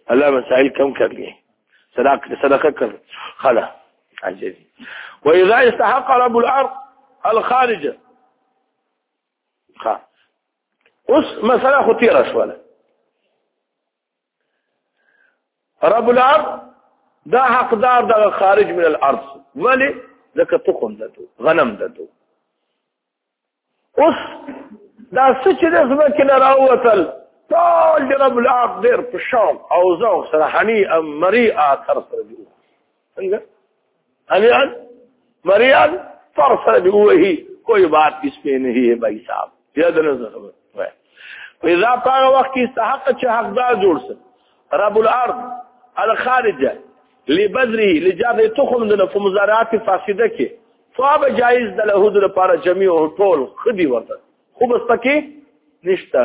الله مسائل کم کر لیے صدقه کر خلا عجیب. واذا استحق رب الارض الخارج اوس مسله خطیره شوله. رب الارض دا حقدار دا خارج من الارض ولی ځکه تخم دته غنم دته. اوس دا څه چې د ځمکې نه راووتل ټول د رب الارض ډېر په شوق او ذوق سره هنیئا مریئا تر سره دي. څنګه هنیئا مریئا تر سره دي وهي کوئی بات اس پہ نہیں ہے بھائی صاحب. یاد نظر اذا پاغه وخت کې استحق چې حقدار جوړ سه رب الارض الخارجه لبذره لجاد تخم د مزارعات فاسده کې فاب جائز د له د لپاره جميع ټول خدي ورته خو بس پکې نشته.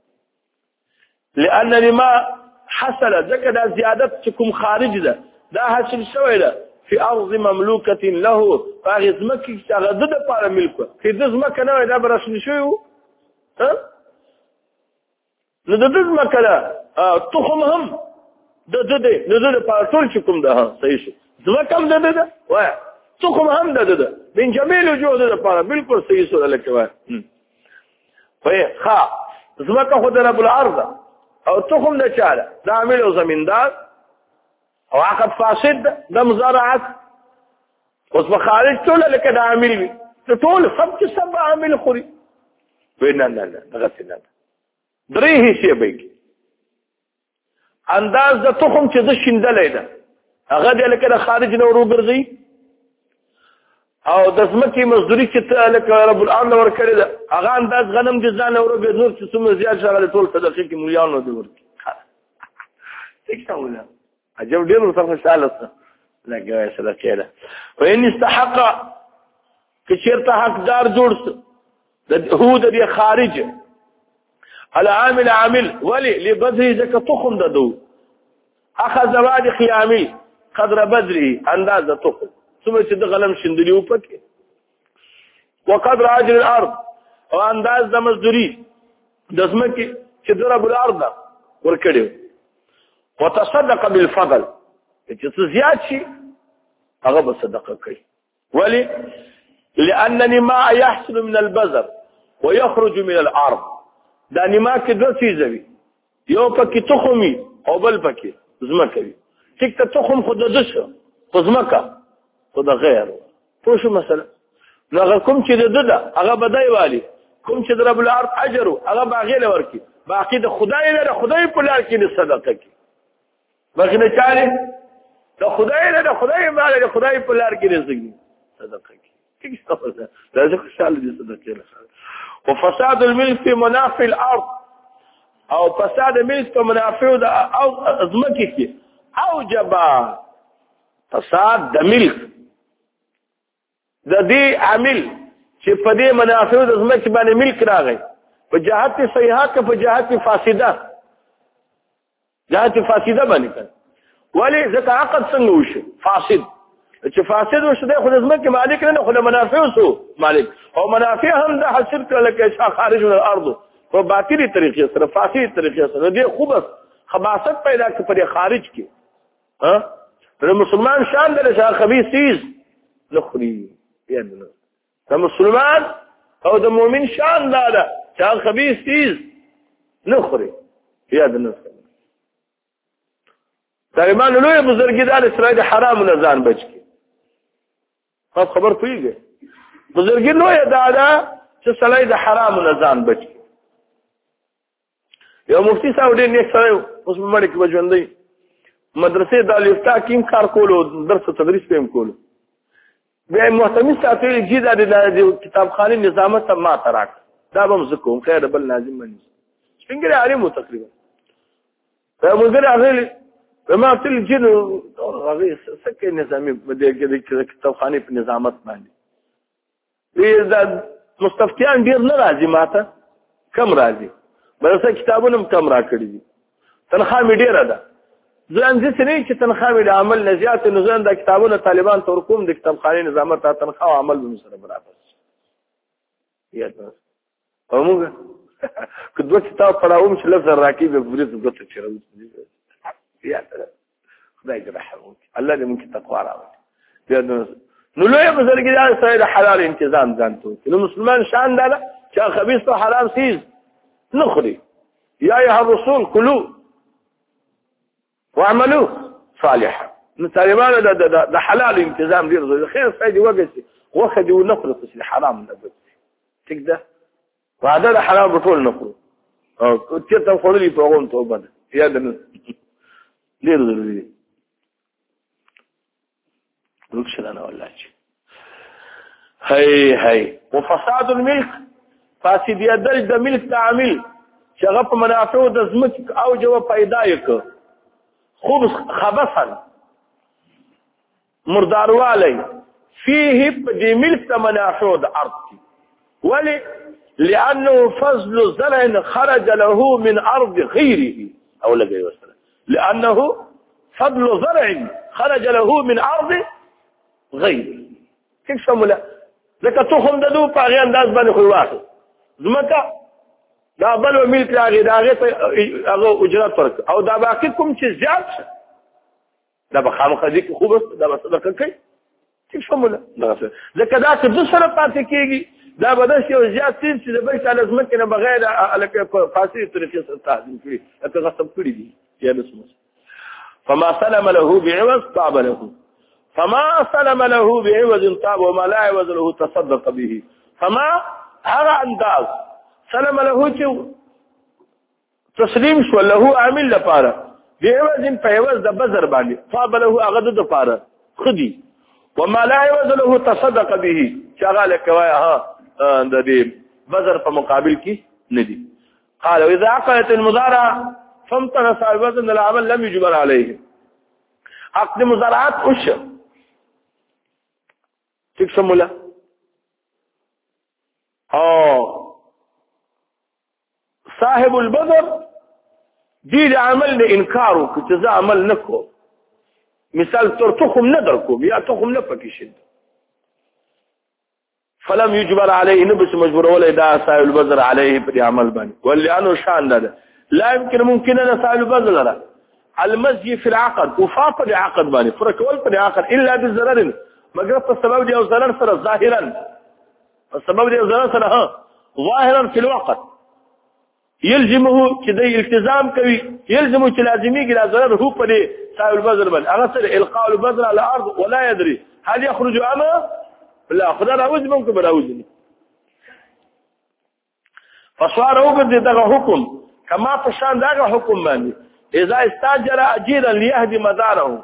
لان لما حصل ذکر دا زیادت چې کوم خارج ده دا حاصل شوی ده في ارض مملوكه له فغزمکه چې هغه د لپاره ملک کې د زمکه نه دا برسل شوی ها نو د زمکه تخم هم د لپاره ټول چې کوم ده صحیح شو زمکه هم د وای تخم هم د من جميل وجوه د لپاره بالکل صحیح سره لکه وای فای خا زمکه خو د رب الارض او تخم د چاله د عامل او زمیندار او عقد فاسد د مزارعات اوس په خارج ټول لکه د عامل وي ټول سب چې سب عامل خوري وینا نه دغه څه نه درې هیڅ به انداز د تخم چې د شیندلې ده هغه د لکه د خارج نه ورو ګرځي او د ځمکې مزدوري چې ته لکه رب الارض ور کړی ده هغه انداز غنم د ځان ورو به نور چې څومره زیات شغله ټول صدقه کې مليانو دی ورکی څه ولا عجب ډیر ورته شاله لکه صدقه ده وان استحق کچرته حقدار جوړ هو د خارج العامل عامل ولي لبذره زكاه تخم ددو اخذ وادخ عامل قدر بدره انداز تخم ثم چې د غنم شندلی وپکې وقدر اجر الارض او انداز د مزدوري د ځمکې چې د رب الارض ورکړي وتصدق بالفضل چې زیات شي هغه به صدقه کوي. ولي لانني ما يحصل من البذر ويخرج من الارض دا نیما کې دوه چیزه وي یو پکې تخمي او بل پکې ځمکه وي. ټیک ته تخم خود د دشه خو ځمکه خود غیر پوه شو مثلا نو هغه کوم چې د ده هغه بدای والی کوم چې د رب الارض اجر هغه باغې لور کی باقي د خدای له خدای په لار کې صدقه کی باقي نه چاله د خدای له خدای مال له خدای په لار کې رزق صدقه کی ٹھیک څه ده دا خوشاله دي صدقه له وفساد الملك في منافع الارض او فساد الملك في منافع او ازمکه کې اوجب فساد د ملک د دې عامل چې په دې منافع د ازمکه باندې ملک راغی په جهات صحیحه کې په جهات فاسده باندې کړ ولی ځکه عقد څنګه وشو فاسد چې فاسد وشو د خو ازمکه مالک نه خو منافع وسو مالک او منافع هم د حاصل کړل کې خارج من الارض په باطلی طریقې سره فاسد طریقې سره دې خوب خباثت پیدا کړ په خارج کې ها د مسلمان شان د خبيث چیز نخري یعنی د مسلمان او د مؤمن شان دا ده چې خبيث چیز نخري یاد نه طالبان لوی بزرګي د اسرائیل حرام نه ځان بچ کی خبر پیږي بزرګي لوی دا ده چې سړی د حرام نه ځان بچ کی یو مفتي صاحب دې نه سره اوس مړ کې وژوندې مدرسې د الیفتا کیم کار کولو درس تدریس پم کولو بیا محتمی ساتل جیدا د کتابخانه نظامت ما تراک دا به زکوم خیر بل لازم مني څنګه عالم تقریبا فموږ هغه ما تل جن هغه سکه نظامی بده کې کتابخانه په نظامت باندې دا مستفتیان ډیر نه راځي ماته کم راځي بلته کتابونه کم را کړی دي تنخواه مې ډیره ده ځان دې سره چې تنخواه مې د عمل نه زیات نه ځان د کتابونو طالبان تر کوم د کتابخانه نظامت ته تنخواه عمل به سره برابر یاد او موږ کله کتاب پڑھاوم چې لفظ راکې به پولیس غوته چیرې خدای دې رحم وکړي الله دې موږ ته تقوا راوړي نو لوی بزرګ دې سره حلال انتظام ځانته نو مسلمان شان ده چې خبيث او حرام سیز نخري يا ايها الرسول كلوا واعملوا صالحا نو طالبان د حلال انتظام دې خیر فائدې وګورئ وخدي ونخلص الحرام نه ټیک ده وعده د حرام بټول نخلو او چې ته خورلې په غون توبه ده یاد نه ډیر ضروري وکړه والله هي وفساد الملك فاسد يدل د ملک تعامل شغه په منافع د زمک او جو پیدا یک خبث خبثا مرداروالی فيه بدي ملك منافع د ارض ولي لانه فضل زرع خرج له من ارض غيره او لقي وسلم لانه فضل زرع خرج له من ارض غيره كيف شموله لکه تخم د دو په غي انداز باندې خو واخل زمکه دا بل ملک راغی دا هغه اجرت ورک او دا باقي کوم چې زیات شه دا به خامخا دي خوبه دا به صدقه کوي څه شموله لکه دا چې د سره پاتې کیږي دا به د یو زیات تیر چې د بیت ال زمکه نه بغیر الکه فاسي طریقې سره تعظیم کړي اته غصب کړي دي یا نسمه فما سلم له بعوض طاب له فما سلم له بعوض طاب وما لا عوض له تصدق به فما هغه انداز سلم له چې تسلیم شو له عامل لپاره بعوض په عوض د بزر باندې طاب له هغه د لپاره خدي وما لا عوض له تصدق به شغاله کوي ها د دې بزر په مقابل کې ندي قال واذا عقلت المضارع فامتنع صاحب وزن العمل لم يجبر عليه عقد مضارعات وش تقسموا صاحب البذر دي عمل انكاره كتزا عمل نكو مثال تخم ندركم يا تخم نفكشد فلم يجبر عليه نبس مجبور ولا دا صاحب البذر عليه بدي عمل بني ولانه شان ده لا يمكن ممكن ان صاحب البذر المزي في العقد وفاق العقد بني فرق ولا العقد الا بالضرر مجرد السبب دي او ضرر سره ظاهرا السبب دي او ضرر سره ظاهرا في الوقت يلزمه كده التزام کوي يلزمه چې لازمي ګرا ضرر هو په صاحب البذر بل اغسر القاء البذر على الارض ولا يدري هل يخرج اما لا خدا راوز ممكن براوزني فصار وقد دغه حكم كما فشان دغه حكم باندې اذا استاجر اجيرا ليهدي مداره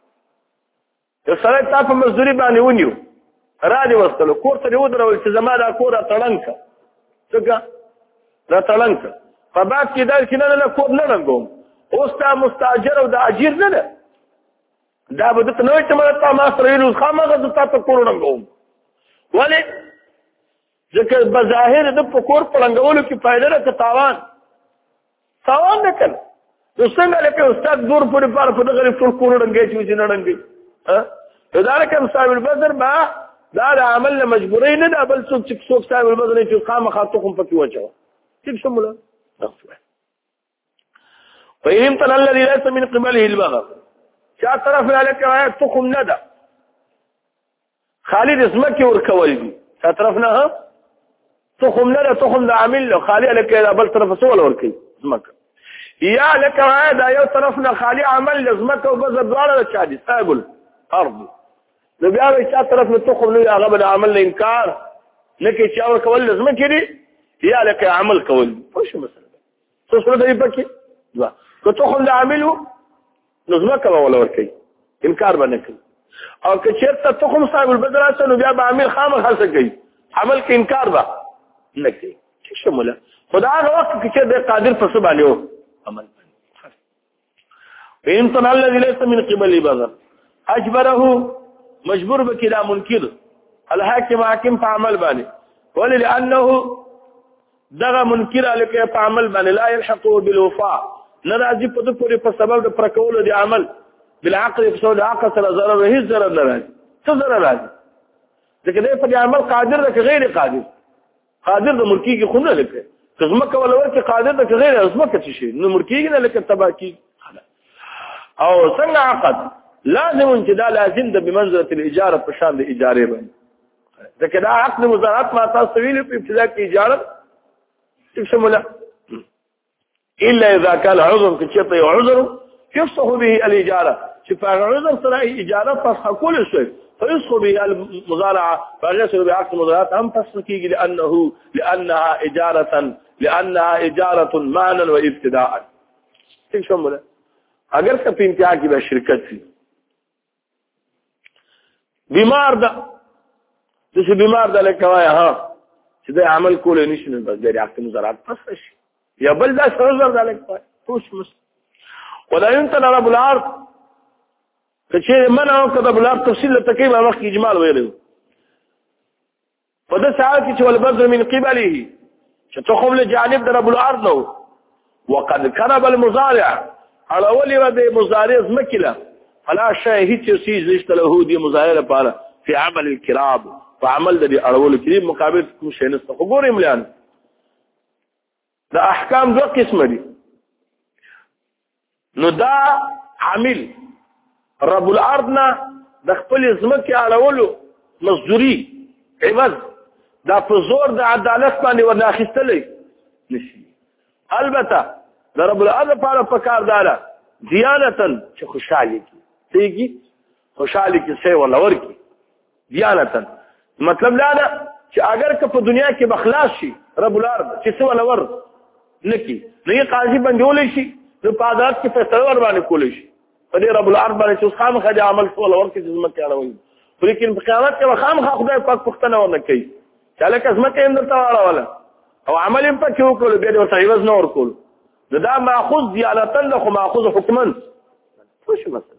سره تا په مزدوري باندې ونیو را دي وستلو کور ته ودرول چې زما دا کور تړنک څنګه را تړنک په بعد کې دا چې نه کور نه رنګوم اوس تا مستاجر او د اجیر نه ده دا به ته نوې چې ما سره یو خامغه د تا په کور رنګوم ولی ځکه بظاهر د پکور پړنګولو کې فائدہ ده تاوان نه کړ نو څنګه لکه استاد دور پورې پار په دغه ټول کور رنګي چې نه رنګي ها دا کوم صاحب البذر با دا عمل مجبوري نه ده بل څوک صاحب البذر چې خامخا تخم پکې وچو څه شموله فإن تل الذي ليس من قبله البغر شا طرف لك تخم ندى خالد اسمك وركول دي شا طرفنا تخم ندى تخم دا عامل له خالي لك بل طرف سوال وركي اسمك يا لك هذا يو طرفنا خالي عمل اسمك وبزر دوار لشادي صاحب الارض لو بيعمل شا طرفنا تخم له غبل عمل انكار لك شا وركول اسمك دي يا لك عمل كول وش مثلا تصور ده يبكي لا كتخم ده عامله نظمك ولا وركي انكار بنكل او كشرط تخم صاحب البذر اصلا بیا عامل خامل خاصه کوي عمل کې انکار با نه کوي څه شموله خدای هغه وخت کې چې قادر فسب عليه عمل فإن طلع الذي ليس من قبل البذر اجبره مجبور بكلا منكر الحاكم حاكم فعمل باندې ولانه دغه منکر الکه په عمل باندې لا يلحقه بالوفاء ناراضي په پوری په سبب د پرکول دي عمل بالعقل په سبب عقل سره ضرر هیڅ ضرر نه راځي څه ضرر راځي ځکه دې په عمل قادر ده غیر قادر د ملکی کې خونه لکه قسمه کول ورته قادر ده غیر قسمه کې شي نو ملکی نه لکه تباکی او څنګه عقد لازم چې دا لازم ده بمنزله الاجاره په شان د اجاره باندې ځکه دا عقد مزارعت ما تاسو ویلو په ابتدا کې اجاره څه شموله الا اذا كان عذر كشيء عذر يفسخ به الاجاره شفاء عذر سره اجاره فسخ كل شيء فيفسخ به المزارعه فيصل بعقد المزارعات هم فسخ کیږي لانها اجاره مانا وابتداء څه شموله اگر که په انتها کې به شرکت وي بیمار ده چې بیمار ده لکه وای ها چې دا عمل کول نشي نو بس د عقد مزارعات فسخ شي یا بل دا سرزر ده لکه وای توش مس ولا ينتن رب العرض چې منع او کده بل تفصیل تکي ما وخت اجمال ویلو په د ساعت چې ول بدر من قبله چې تخم له جانب د رب العرض نو وقد كرب المزارع على اول ود مزارع مکله فلا شيء هیڅ چیز نشته له دي مزارع لپاره في عمل الكراب فعمل د اړول کې مقابل کوم شي نشته وګورئ مليان دا احکام دو قسم دي نو دا عامل رب الارضنا د خپل ځمکه اړولو مزدوري عوض دا په زور د عدالت باندې ورناخستلې نشي البته د رب الارض لپاره پکاردار دیانتن چې خوشالي کیږي خوشالي کې څه ولا ورکی دیانتن مطلب لا ده چې اگر که په دنیا کې بخلاص شي رب الارض چې څه ولا ور نکی نو یې قاضي باندې شي نو په عدالت کې فیصله ور باندې کولای شي په دې رب الارض باندې چې خامخا د عمل څه ولا ور کې ځمکه اړوي لیکن په قیامت کې خامخا خدای پاک پښتنه ور نه کوي چې لکه ځمکه اندر تا ولا او عمل هم پکې وکړو بیا د ورته نور کول دا ماخذ دیانتن خو ماخذ حکمن څه شي مثلا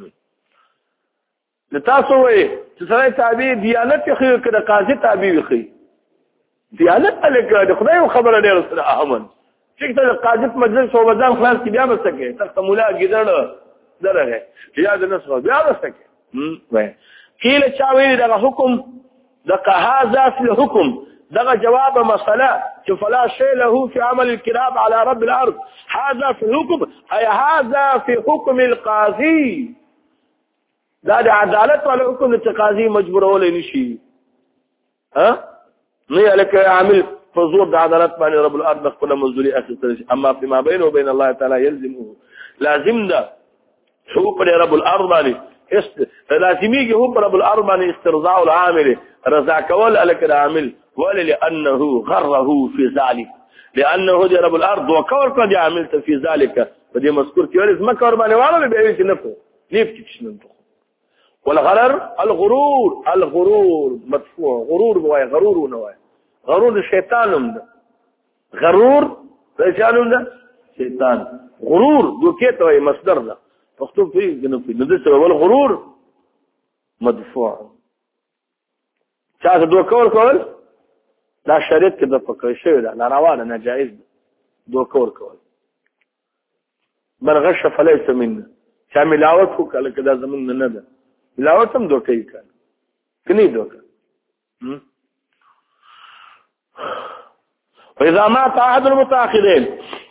لتاسو وي چې سره تابع دیانت خو کړه قاضي تابع وي دیانت الکه د خدای خبره ډیره سره اهم چې ته قاضي مجلس او وزن خلاص کې بیا مسکه تخت مولا ګیدړ درغه بیا د نسخه بیا مسکه وای کله چا ویل دغه حکم دغه هاذا فی الحكم دغه جواب مساله فلا شيء له في عمل الكراب على رب الارض هذا في الحكم اي هذا في حكم القاضي دا د عدالت ولا حکم د قاضي مجبور ولې نشي ها نه لکه عامل فزور د عدالت باندې رب الارض خپل مزدوري اساس اما فيما بينه وبين الله تعالى يلزمه لازم ده حقوق رب الارض باندې لازمي هو رب الارض باندې استرضاء العامل رضا کول الک العامل ولانه غره في ذلك لانه دي رب الارض وكور قد عملت في ذلك ودي مذكور کې ولز مکر باندې واره به چې نه لیف کې والغرر الغرور مدفوع غرور وای غرور نه وای غرور شیطان هم ده غرور شیطان ده شیطان غرور دوکې ته مصدر ده پښتو په نو د سبب الغرور مدفوع چا دوکور کول دا شریعت کې د پکې شوی دا ناروا ده ناجایز دوکور کول برغش فلیس من چا ملاوت کو کله کدا زمون نه ده ملاوت هم دوکې کړه کني دوکه واذا ما تعهد المتاخرين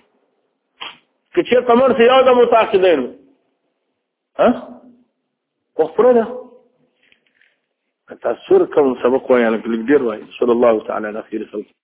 کچې تمر سي یو د متاخرين ها وفرده تاثر کوم سبق وایي لکه ډیر وایي صلی الله تعالی علیه خیر خلق